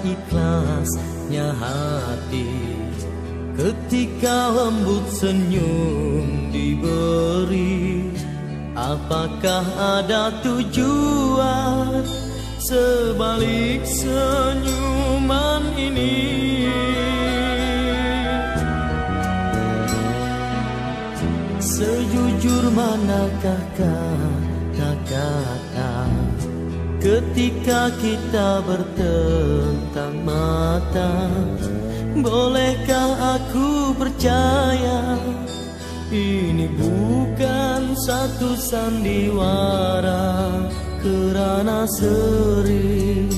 ikhlasnya hati ketika lembut senyum diberi. Apakah ada tujuan sebalik senyuman ini? Sejujur manakah kata-kata ketika kita bertentang mata? Bolehkah aku percaya ini bukan satu sandiwara, kerana sering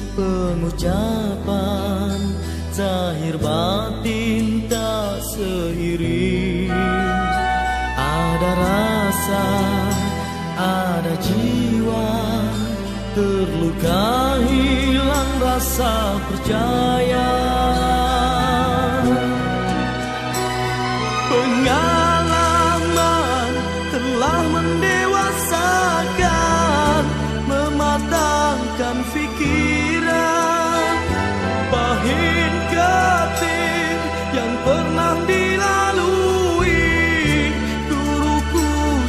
pengucapan zahir batin tak seiring. Ada rasa, ada jiwa terluka, hilang rasa percaya. Pengalaman telah mendewasakan, mematangkan fikiran. Pahit getir yang pernah dilalui, guruku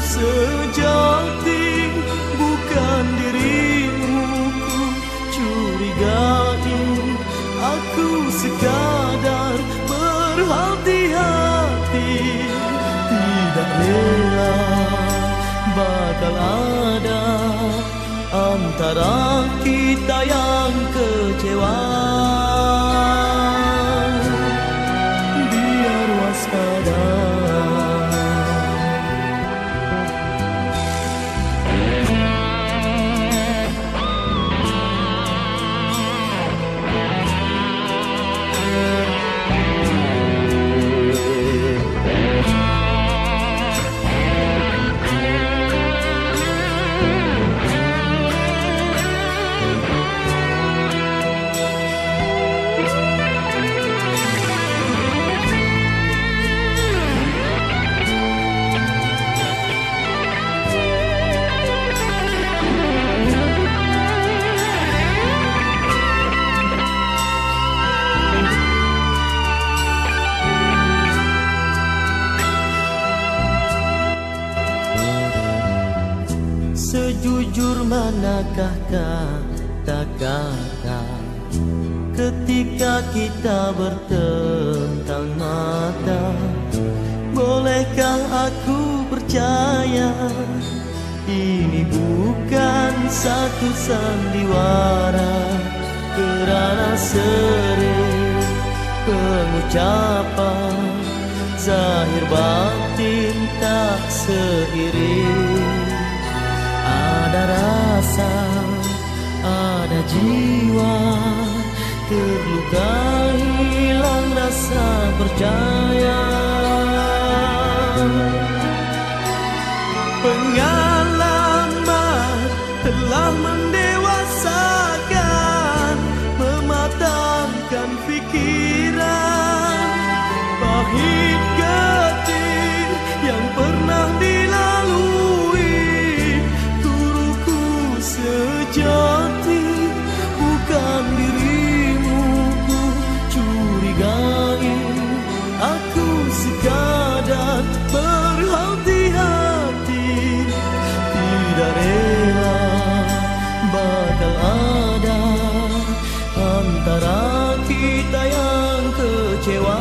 sejati bukan dirimu ku curigai. Aku sekadar berhati-hati, tidak rela bakal ada antara kita yang kecewa. Biar waspada. Sejujur manakah kata-kata ketika kita bertentang mata? Bolehkah aku percaya ini bukan satu sandiwara, kerana sering pengucapan zahir batin tak seiring. Ada rasa, ada jiwa terluka, hilang rasa percaya. Pengalaman telah mendewasakan, mematangkan fikiran. Pahit getir yang pernah dilalui, guruku sejati bukan dirimu ku curigai. Aku sekadar berhati-hati, tidak rela bakal ada antara kita yang kecewa.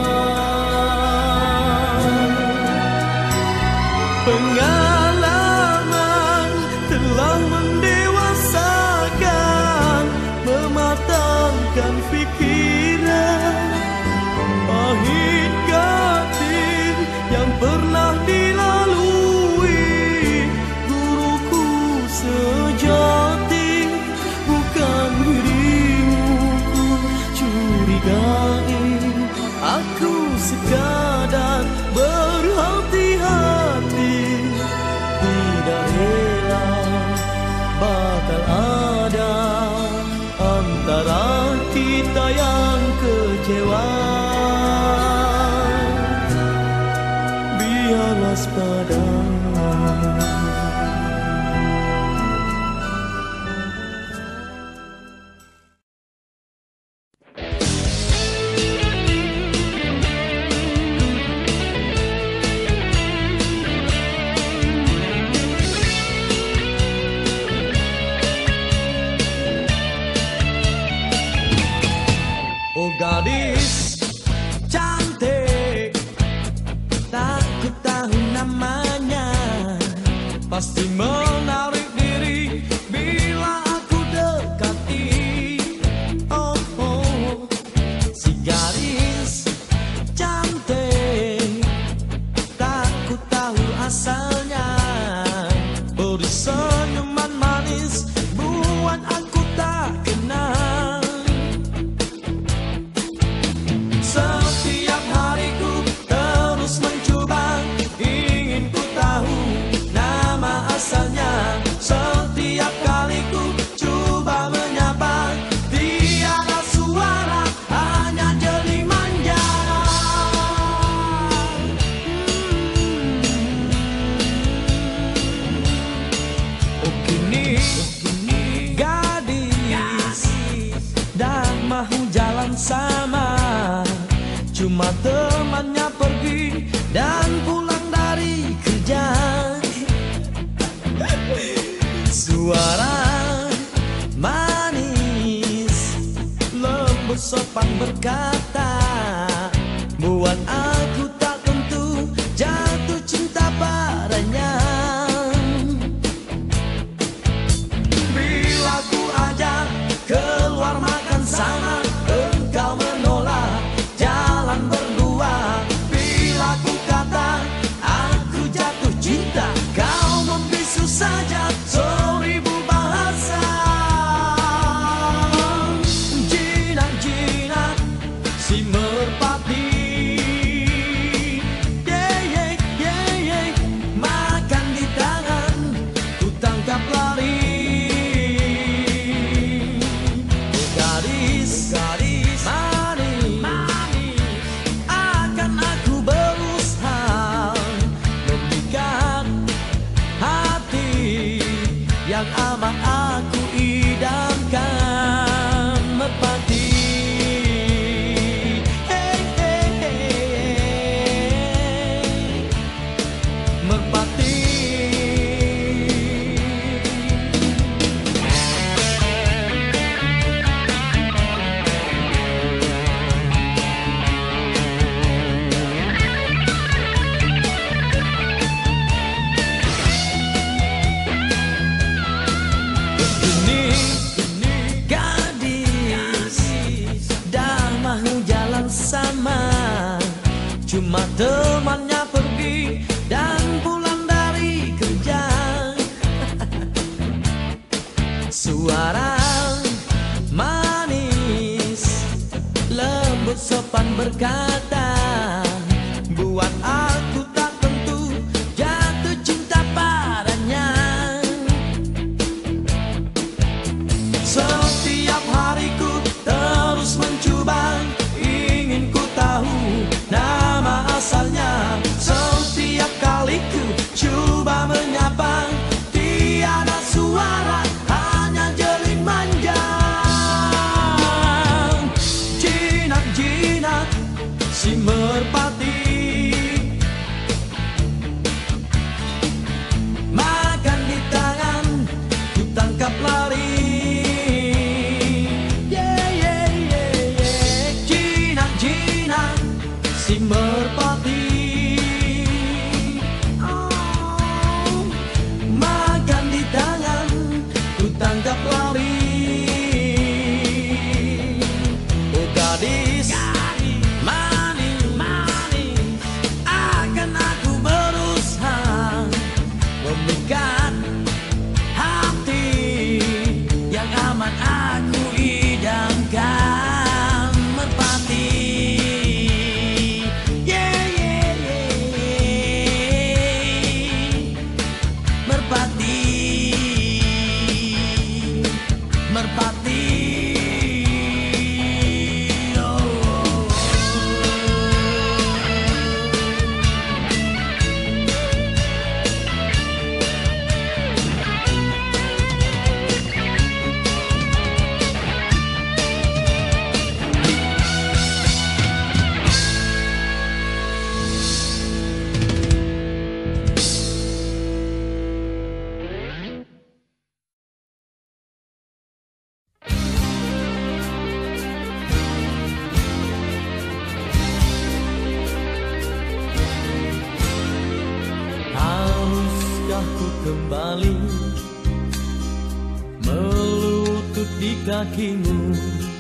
Pengalaman telah mendewasakan, mematangkan fikiran. Pahit getir yang pernah dilalui, guruku sejati bukan dirimu ku curigai. Aku sekadar berhati-hati, tidak rela bakal ada antara kita yang kecewa. Biar waspada. pasti menarik diri bila aku dekati. Oh, oh, si gadis cantik, tak ku tahu asalnya. Beri senyuman manis buat aku tak kenal. Setiap hariku terus mencoba, ingin ku tahu nama asalnya. Setiap kali ku coba menyapa, tiada suara, hanya jeli manja. Oh kini gadis dan mahu jalan sama, cuma temannya pergi dan pulang dari kerja. Suara manis lembut sopan berkata, buat aku tak tentu jatuh cinta padanya. Bila ku ajak keluar makan sama, engkau menolak jalan berdua. Bila ku kata aku jatuh cinta, kau membisu saja seribu bahasa. Jinak-jinak si merpati, yeah, yeah, yeah, yeah. Makan di tangan ku tangkap lari. Gadis manis, akan aku berusaha memikat hati yang amat aku idamkan. Merpati, hey, hey, hey. Merpati. Kini gadis dah mahu jalan sama, cuma temannya pergi dan pulang dari kerja. Suara manis lembut sopan berkata, buat aku tak tentu jatuh cinta padanya. Setiap hariku terus mencoba, ingin ku tahu nama asalnya. Setiap kali ku coba menyapa, tiada suara, hanya jeli manja. Jinak-jinak si Haruskah ku kembali melutut di kakimu,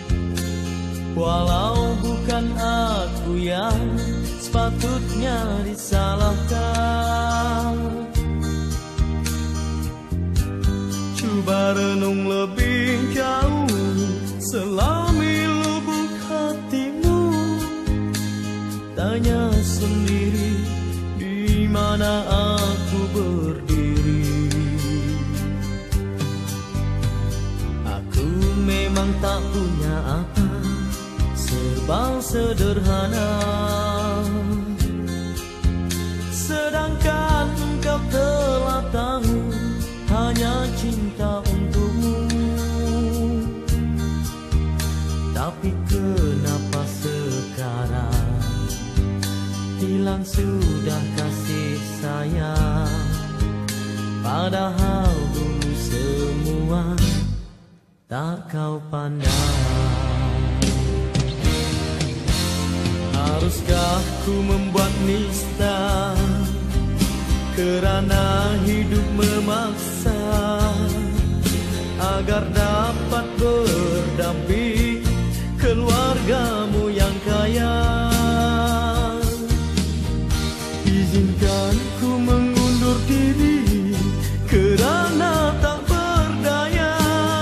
walau bukan aku yang sepatutnya disalahkan. Coba renung lebih jauh, selami lubuk hatimu, tanya sendiri di mana aku berdiri. Aku memang tak punya apa, serba sederhana, sedangkan engkau telah tahu hanya cinta untukmu. Tapi kenapa sekarang hilang sudah kasih sayang, padahal dulu semua tak kau pandang. Haruskah ku membuat nista kerana hidup memaksa, agar dapat berdamping keluargamu yang kaya? Izinkan ku mengundur diri kerana tak berdaya,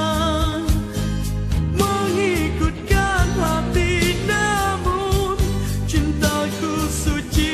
mengikutkan hati, namun cintaku suci.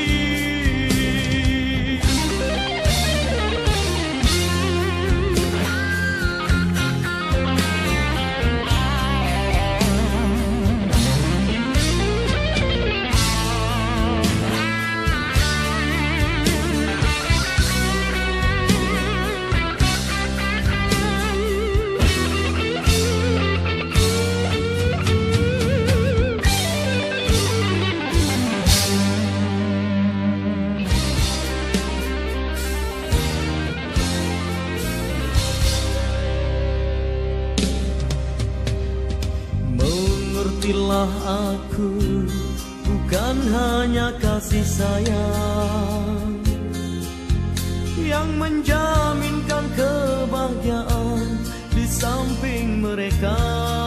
Mengertilah aku, bukan hanya kasih sayang yang menjaminkan kebahagiaan di samping mereka.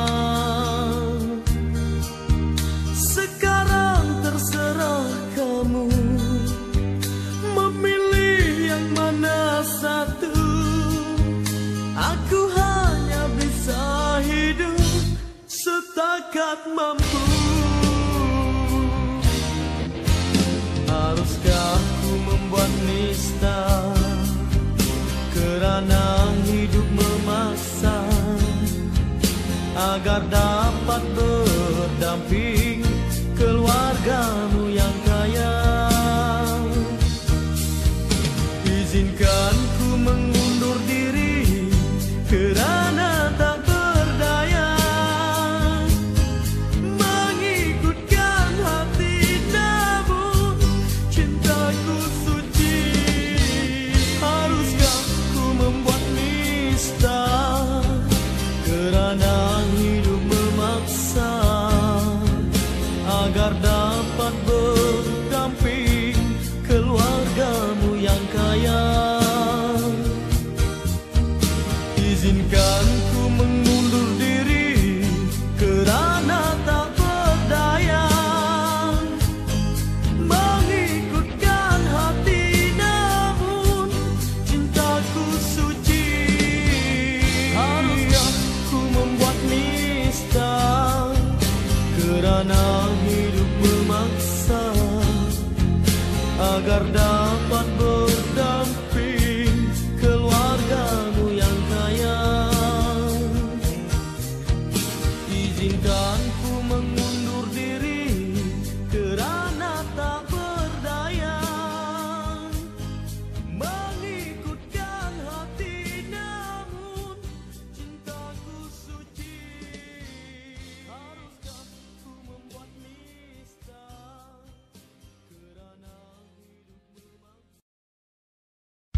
Sekarang terserah kamu memilih yang mana satu. Aku hanya bisa hidup setakat mampu. Haruskah ku membuat nista kerana hidup memaksa, agar dapat berdamping keluargamu yang kaya? Izinkan ku mengundur diri kerana tak berdaya, mengikutkan hati, namun cintaku suci. Haruskah ku membuat nista kerana hidup memaksa, agar dapat berdamping keluargamu yang kaya? Izinkan ku mengundur diri kerana tak berdaya, mengikutkan hati, namun cintaku suci. Haruskah ku membuat nista kerana hidup memaksa, agar dapat berdamping keluargamu yang kaya? Izinkan ku mengundur diri kerana tak berdaya, mengikutkan hati, namun cintaku suci. Haruskah ku membuat nista kerana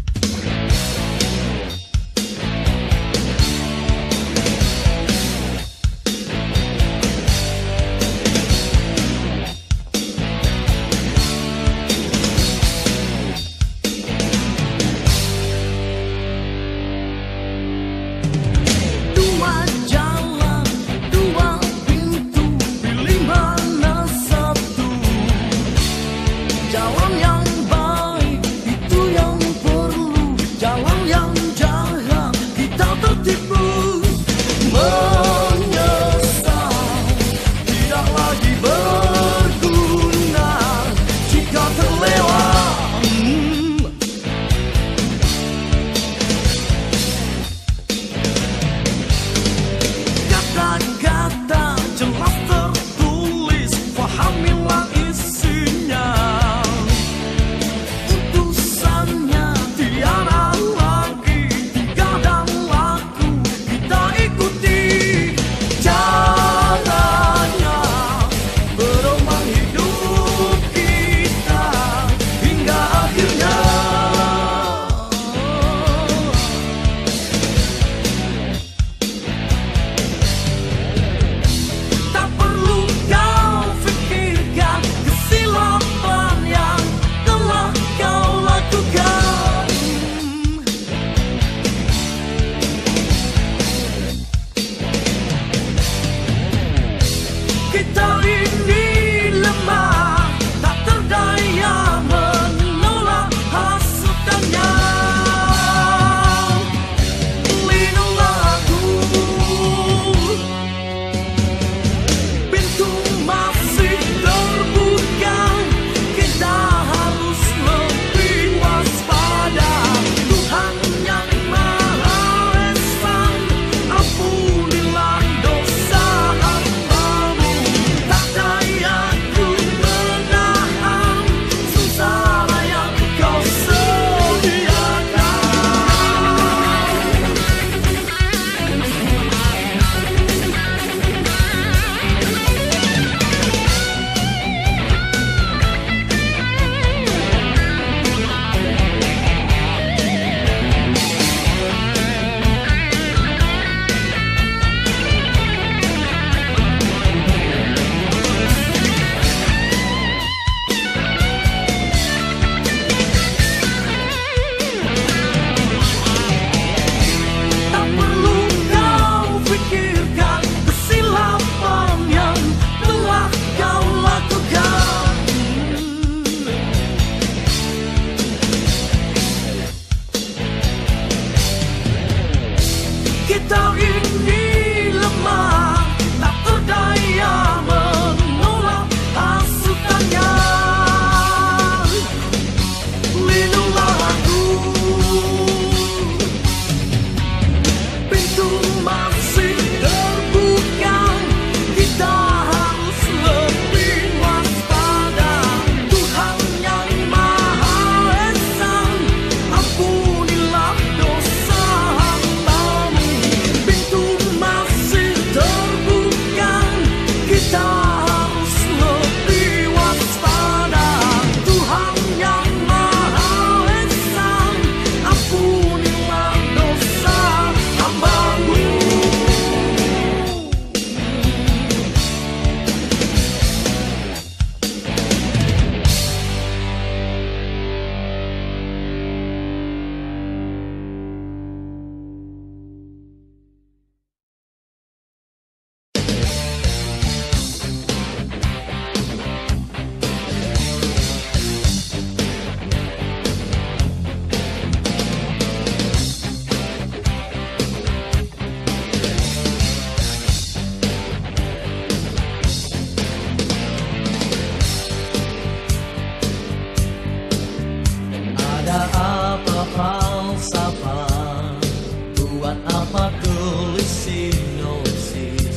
Ada apa falsafah, buat apa tulis sinopsis,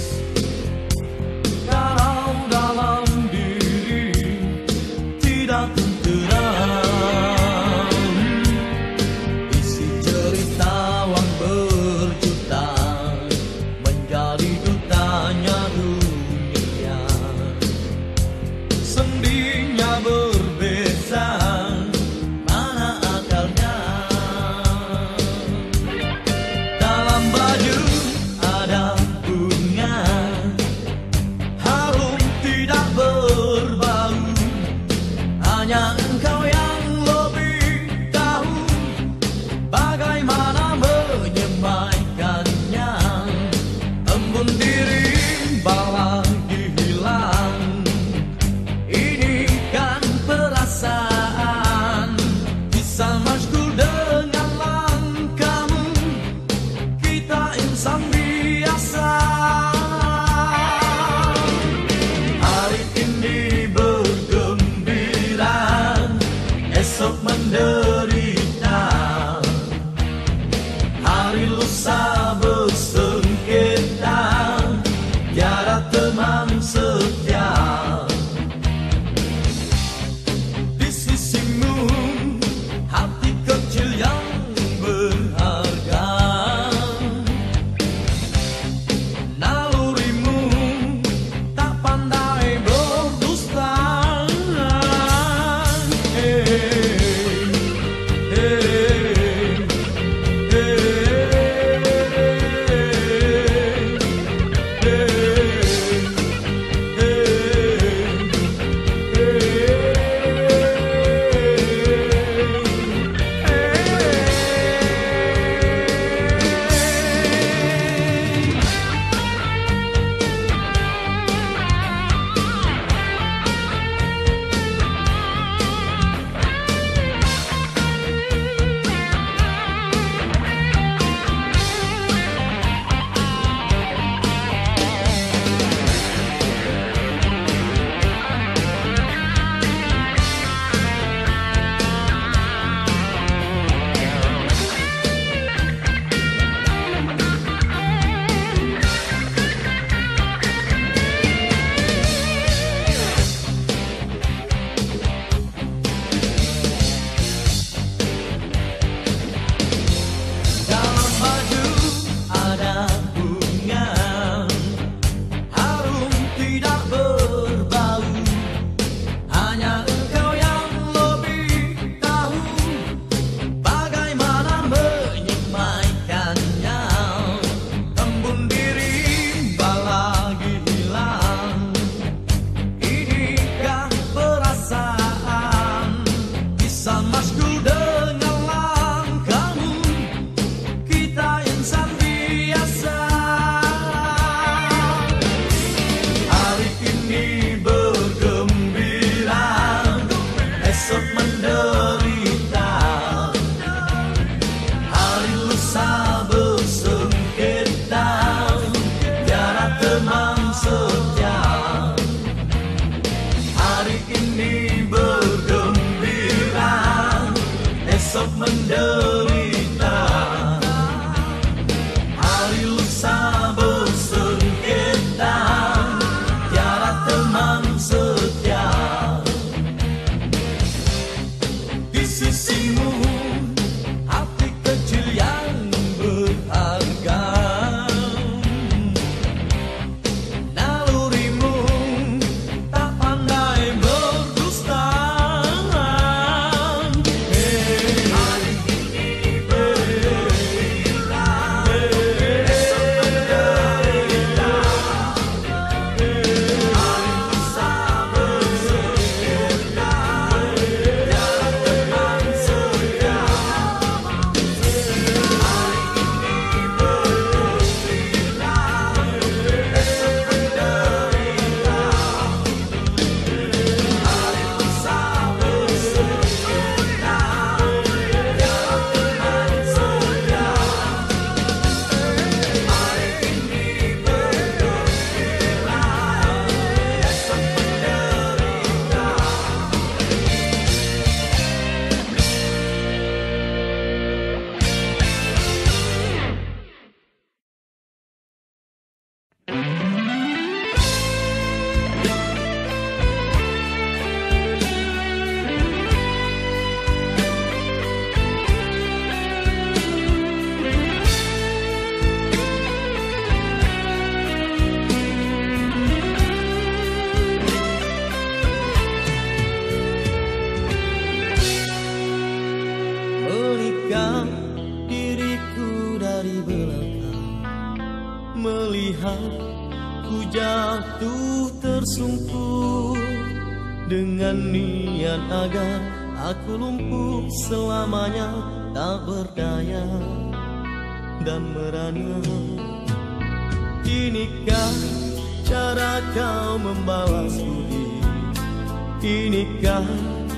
kalau dalam diri tidak tenteram. Isi cerita uang berjuta menjadi dutanya dunia. Sendinya berbeza, mana akalnya? Dalam baju ada bunga, harum tidak berbau. Hanya engkau yang lebih tahu bagaimana menyemaikannya. Embun diri bawa hilang, ini kan perasaan. Bisa masyhur dengan langkahmu, kita insan biasa. Hari ini bergembira, esok menderita. Hari lusa bersengketa, tiada teman setia. Di sisimu hati kecil yang berharga, nalurimu tak pandai berdusta. Dalam baju ada bunga, harum tidak berbau. Hanya engkau yang lebih tahu bagaimana menyemaikannya. Embun diri lagi hilang, inikah perasaan? Bisa masyhur dengan langkahmu, kita insan biasa. Hari ini bergembira, esok menderita. Hari lusa bersengketa, tiada teman setia. Hari ini bergembira, esok menderita. Hari lusa bersengketa, tiada teman setia. Di sisimu hati kecil yang berharga, nalurimu tak pandai berdusta. Hari ini jatuh tersungkur dengan niat agar aku lumpuh selamanya, tak berdaya dan merana. Inikah cara kau membalas budi? Inikah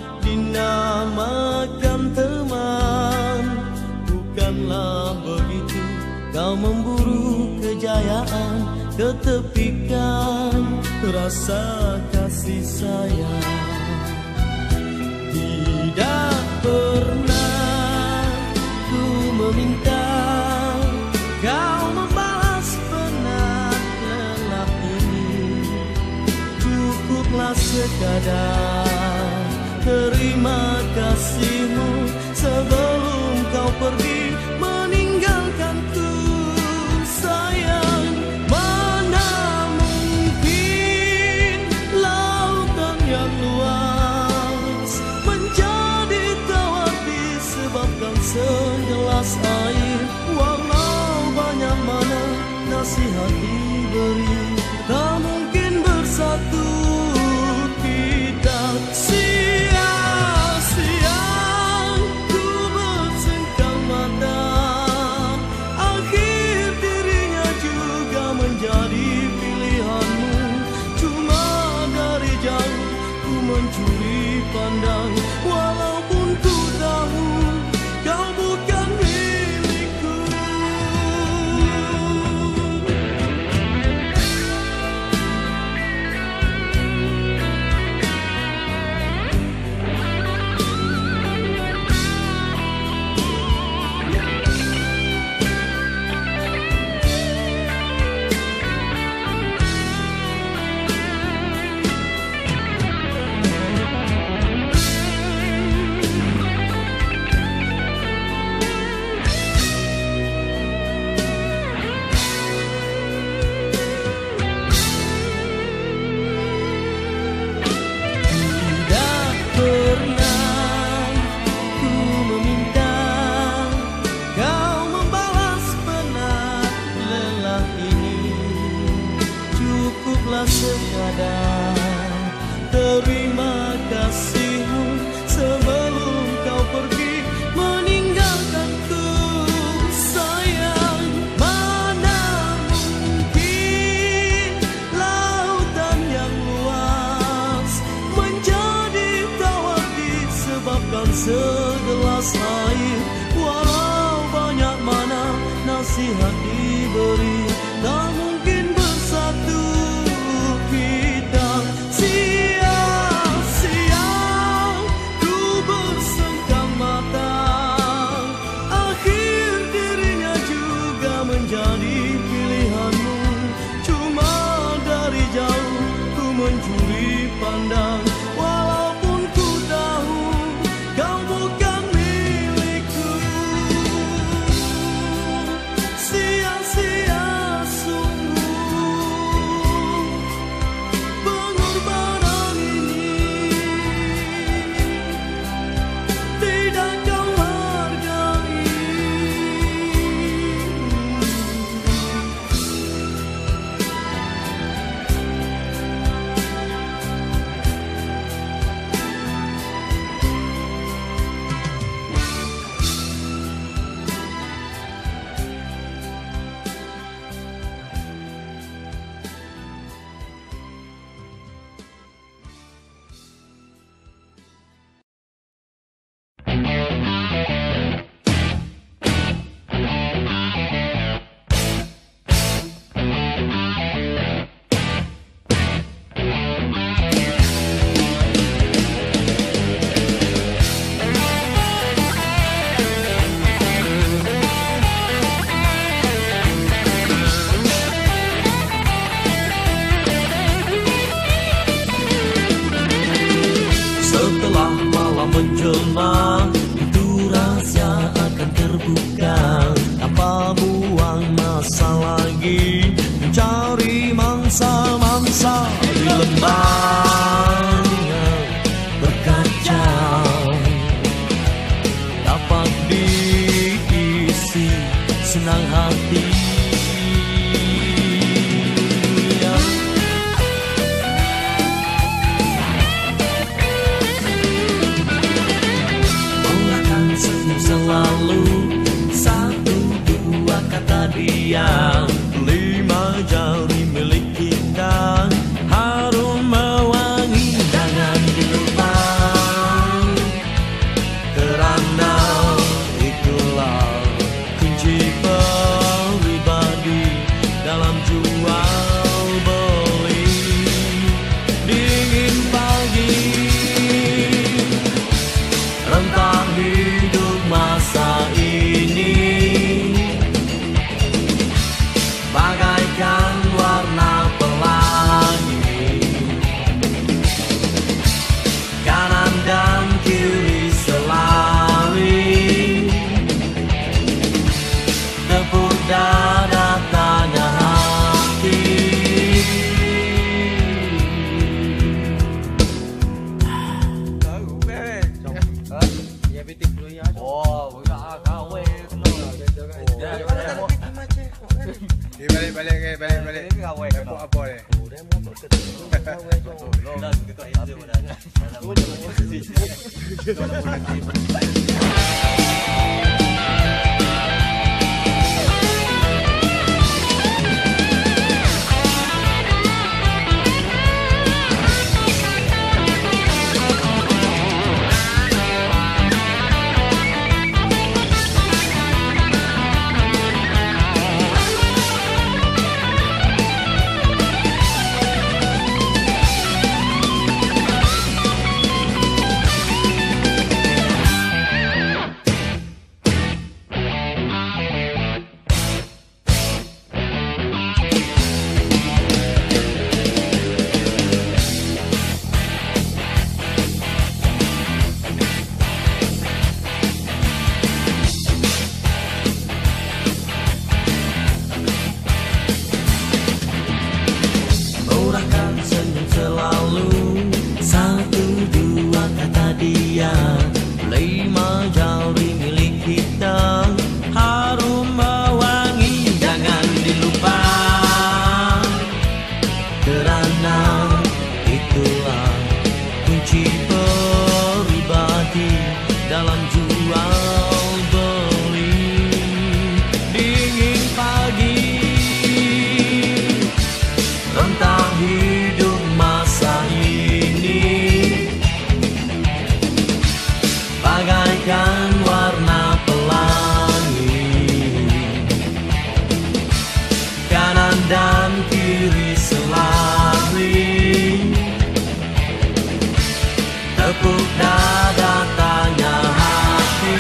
dinamakan teman? Bukanlah begitu kau memburu kejayaan, ketepikan rasa kasih sayang. Tidak pernah ku meminta kau membalas penat lelah ini. Cukuplah sekadar terima kasihmu sebelum kau pergi meninggalkanku, sayang. Mana mungkin lautan yang luas menjadi tawar disebabkan segelas air. Walau banyak mana nasihat diberi, tak mungkin bersatu kita. Sia-sia ku bersengkang mata, akhir dirinya juga menjadi pilihanmu. Cuma dari jauh ku mencuri pandang, walaupun ku tahu kau bukan milikku. Sekadar terima kasihmu sebelum kau pergi meninggalkanku, sayang. Mana mungkin lautan yang luas menjadi tawar disebabkan segelas air. Walau banyak mana nasihat diberi, tak mungkin bersatu kita. Sia-sia ku bersengkang mata, akhir dirinya juga menjadi pilihanmu. Cuma dari jauh ku mencuri pandang, walaupun ku tahu kau bukan milikku. Sia-sia menjelma, itu rahasia akan terbuka. Tanpa buang masa lagi mencari mangsa-mangsa di lembahnya berkaca, dapat diisi senang hati. Oh, gawe kena. Balik. Gawe Apa deh? Murahkan senyum selalu, satu dua kata dia, 5 jari milik kita, harum mewangi jangan dilupa, kerana itulah kunci pribadi dalam jual beli. Dingin pagi, rentang hidup masa ini, bagaikan warna pelangi, kanan dan kiri selari, tepuk dada tanya hati.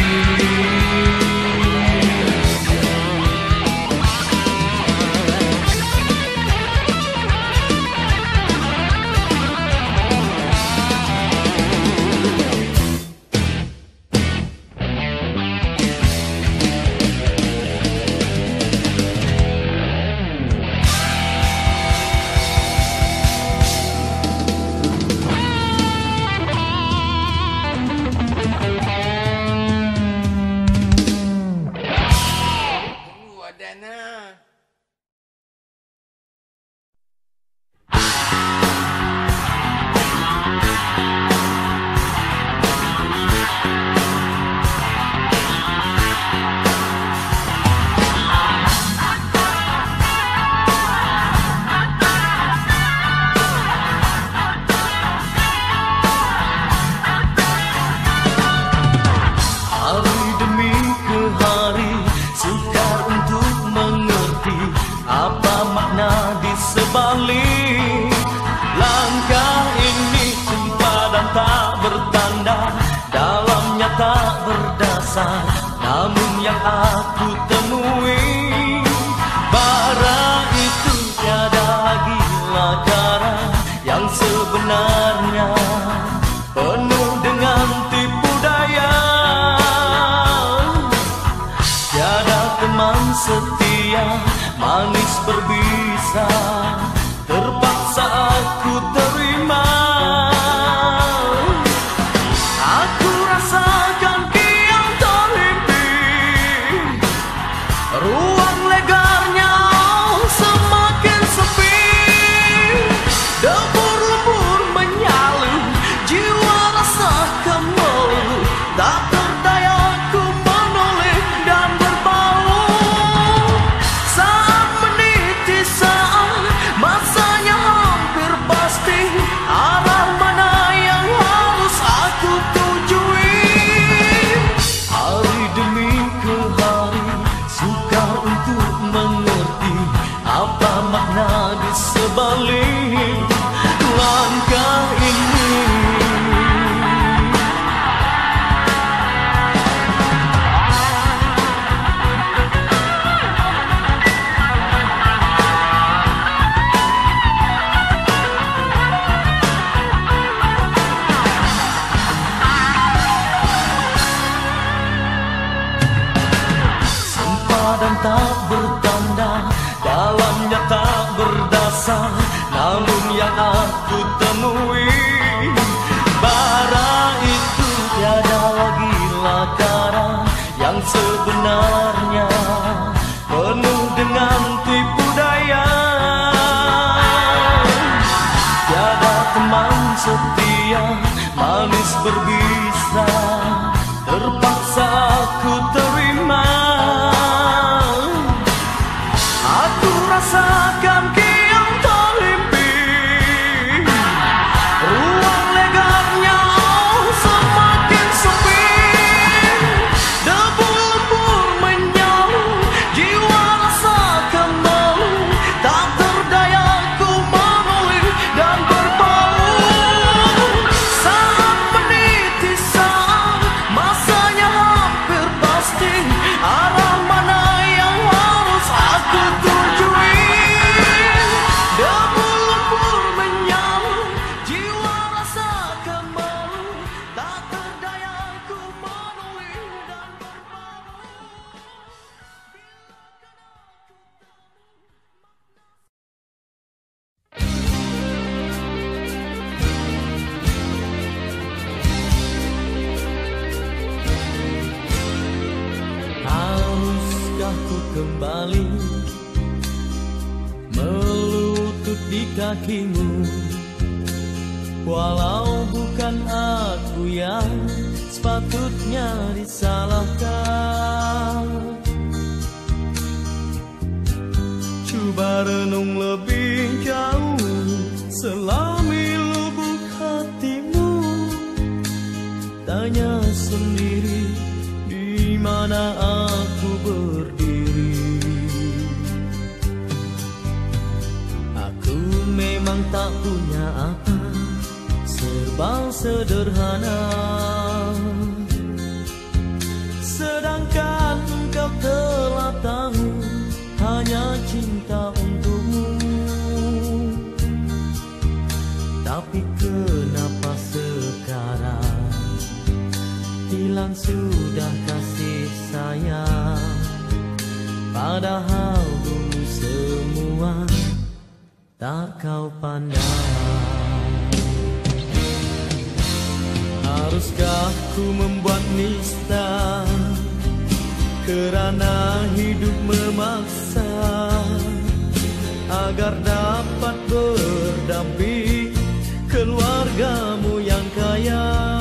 Hari demi ke hari, sukar untuk mengerti apa makna di sebalik langkah ini. Sempadan tak bertanda, dalamnya tak berdasar, namun yang aku temui, bara itu tiada lagi lara yang sebenarnya, penuh dengan tipu daya. Tiada teman setia, manis berbisa, terpaksa aku terima. Aku rasakan kian terhimpit, ruang legarnya semakin sepi, debur-lebur menyalu, jiwa rasa kemelut, tak berdaya ku menoleh dan berbau. Saat meniti saat, masanya hampir pasti, arah mana yang harus aku tujui. Hari demi ke hari, sukar untuk mengerti apa makna di sebalik langkah ini. Sempadan tak bertanda, dalamnya tak berdasar, namun yang aku temui, bara itu tiada lagi lakara yang sebenarnya penuh dengan tipu daya. Tiada teman setia, manis berbisa, terpaksa aku terima. Aku rasakan kian terhimpit, ruang legarnya semakin sepi. Debu lembur menyaut, jiwa rasakan malu, tak terdaya ku menoleh dan berpaut. Saat meniti saat, masanya hampir pasti, arah mana yang harus aku tujui. Debu lembur menyaut, jiwa rasakan malu, tak terdaya ku menoleh dan berpaut. Haruskah ku kembali melutut di kakimu, walau bukan aku yang sepatutnya disalahkan. Coba renung lebih jauh, selami lubuk hatimu, tanya sendiri di mana aku berdiri. Aku memang tak punya apa, serba sederhana, sedangkan engkau telah tahu hanya cinta untukmu. Tapi kenapa sekarang hilang sudah kasih sayang, padahal dulu semua tak kau pandang. Haruskah ku membuat nista kerana hidup memaksa, agar dapat berdamping keluargamu yang kaya.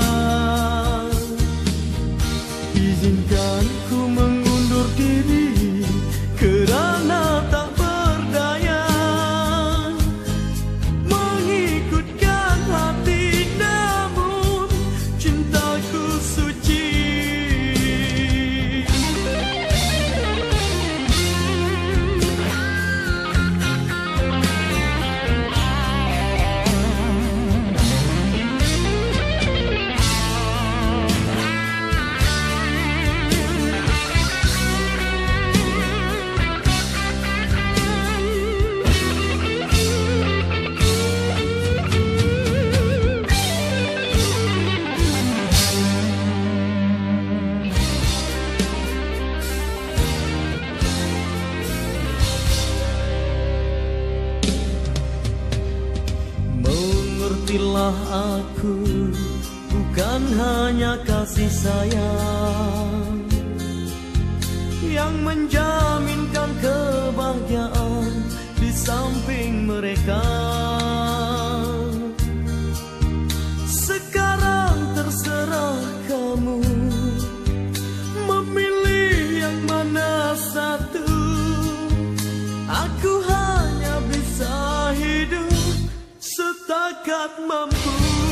Izinkan ku mengundur diri kerana tak berdaya, mengikutkan hati, namun cintaku suci. Mengertilah aku, bukan hanya kasih sayang yang menjaminkan kebahagiaan di samping mereka. Sekarang terserah kamu memilih yang mana satu. Aku hanya bisa hidup setakat mampu.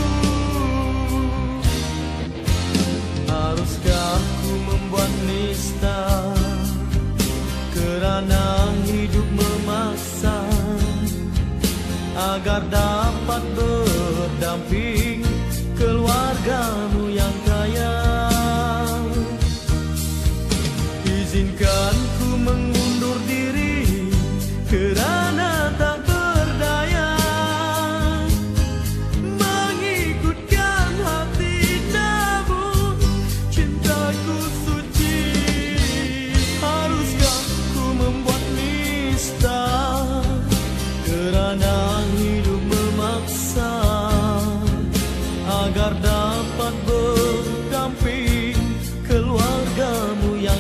Haruskah ku membuat nista kerana hidup memaksa, agar dapat berdamping keluargamu yang kaya. Izinkan ku mengundur diri kerana tak berdaya, mengikutkan hati, namun cintaku suci. Haruskah ku membuat nista kerana hidup memaksa, agar dapat berdamping keluargamu yang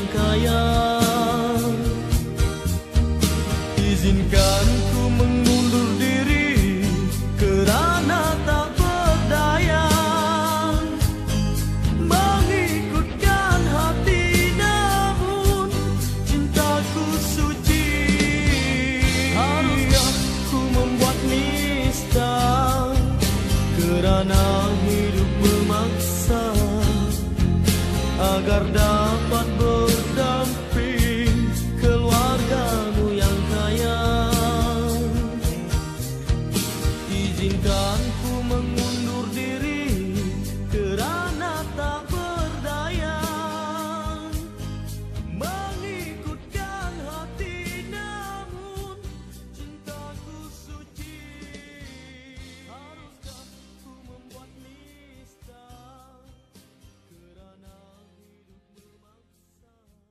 dapat berdamping keluargamu yang kaya. Izinkan ku mengundur diri kerana tak berdaya mengikutkan hati, namun cintaku suci. Haruskah ku membuat nista kerana hidup memaksa?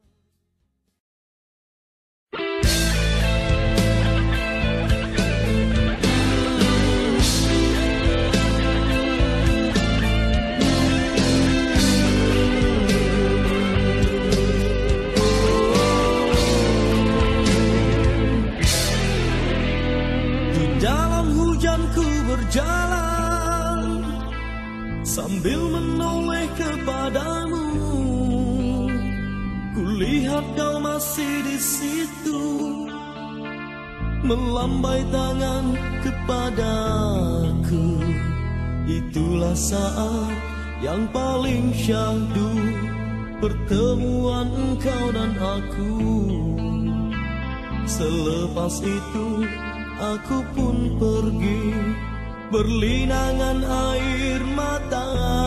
Di dalam hujan ku berjalan sambil menoleh kepadamu. Kulihat kau masih di situ, melambai tangan kepadaku. Itulah saat yang paling syahdu, pertemuan engkau dan aku. Selepas itu aku pun pergi, berlinangan air mata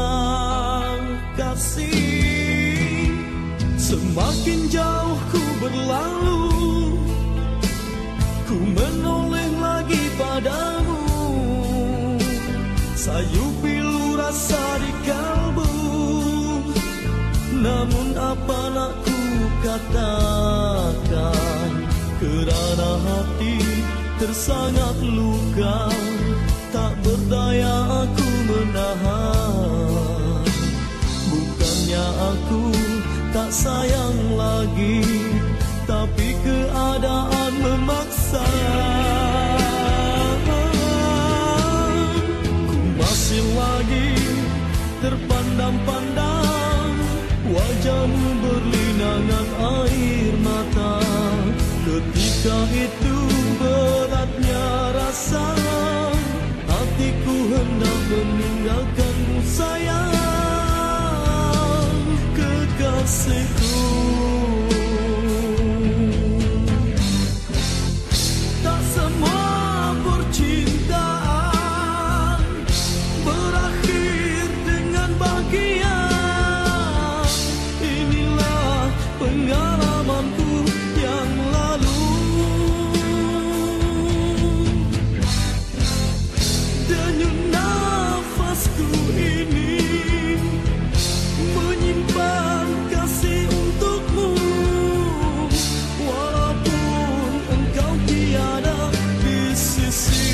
kasih. Semakin jauh ku berlalu, ku menoleh lagi padamu. Sayu pilu rasa di kalbu, namun apa nak ku katakan, kerana hati tersangat luka, tak berdaya aku menahan. Bukannya aku tak sayang lagi, tapi keadaan memaksa. Ku masih lagi terpandang-pandang, wajahmu berlinangan air mata. Ketika itu beratnya rasa, hatiku hendak meninggalkanmu sayang, kekasihku. Tak semua percintaan berakhir dengan bahagia. Inilah pengalamanku yang lalu. Denyut nafasku ini menyimpan kasih untukmu, walaupun engkau tiada di sisi.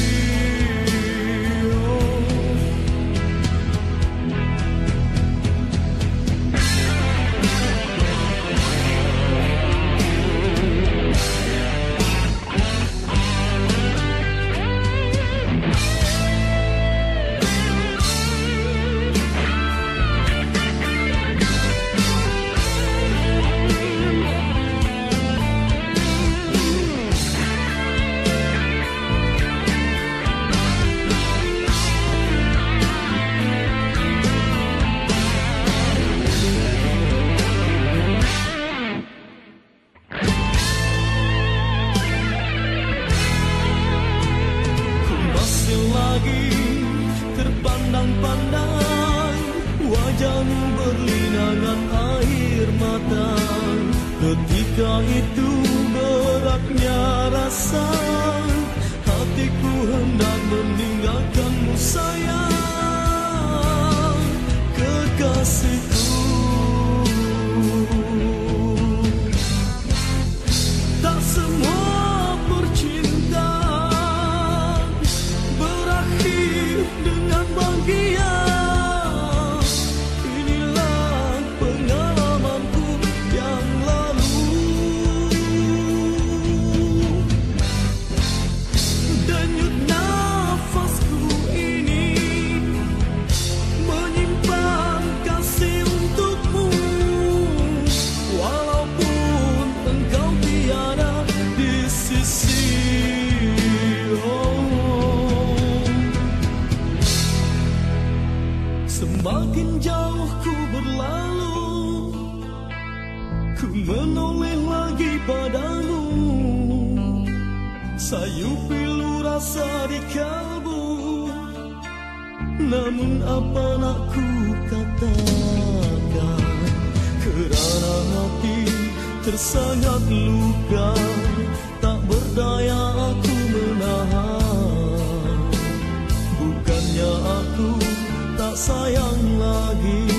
Terpandang-pandang, wajahmu berlinangan air mata. Ketika itu beratnya rasa, hatiku hendak meninggalkanmu sayang, kekasihku. Tak semua percintaan berakhir dengan bahagia. Inilah pengalamanku yang lalu. menoleh lagi padamu, sayu pilu rasa di kalbu. Namun apa nak ku katakan, kerana hati tersangat luka, tak berdaya aku menahan. Bukannya aku tak sayang lagi,